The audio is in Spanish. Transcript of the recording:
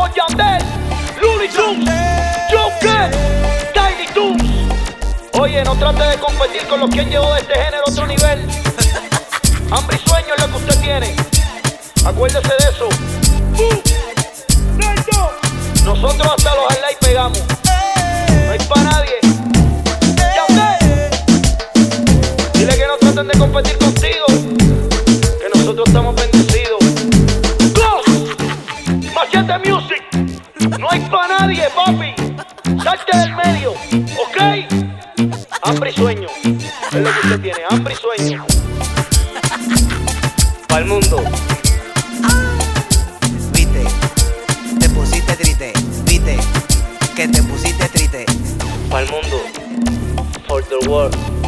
con Yandel, Looney Tunes, Joker, Tiny Toons. Oye, no trate de competir con los que han llevado este género a otro nivel. Hambre y sueño es lo que usted tiene. Acuérdese de eso. Nosotros hasta los highlights pegamos. No hay pa' nadie. Yandel, dile que no traten de competir contigo, que nosotros estamos bendecidos. Close, Machete Music. No hay pa' nadie, papi. Salte del medio, ¿ok? Hambre y sueño es lo que usted tiene, hambre y sueño. Pa'l mundo. Viste, te pusiste triste. Viste, que te pusiste triste. Pa'l mundo. For the world.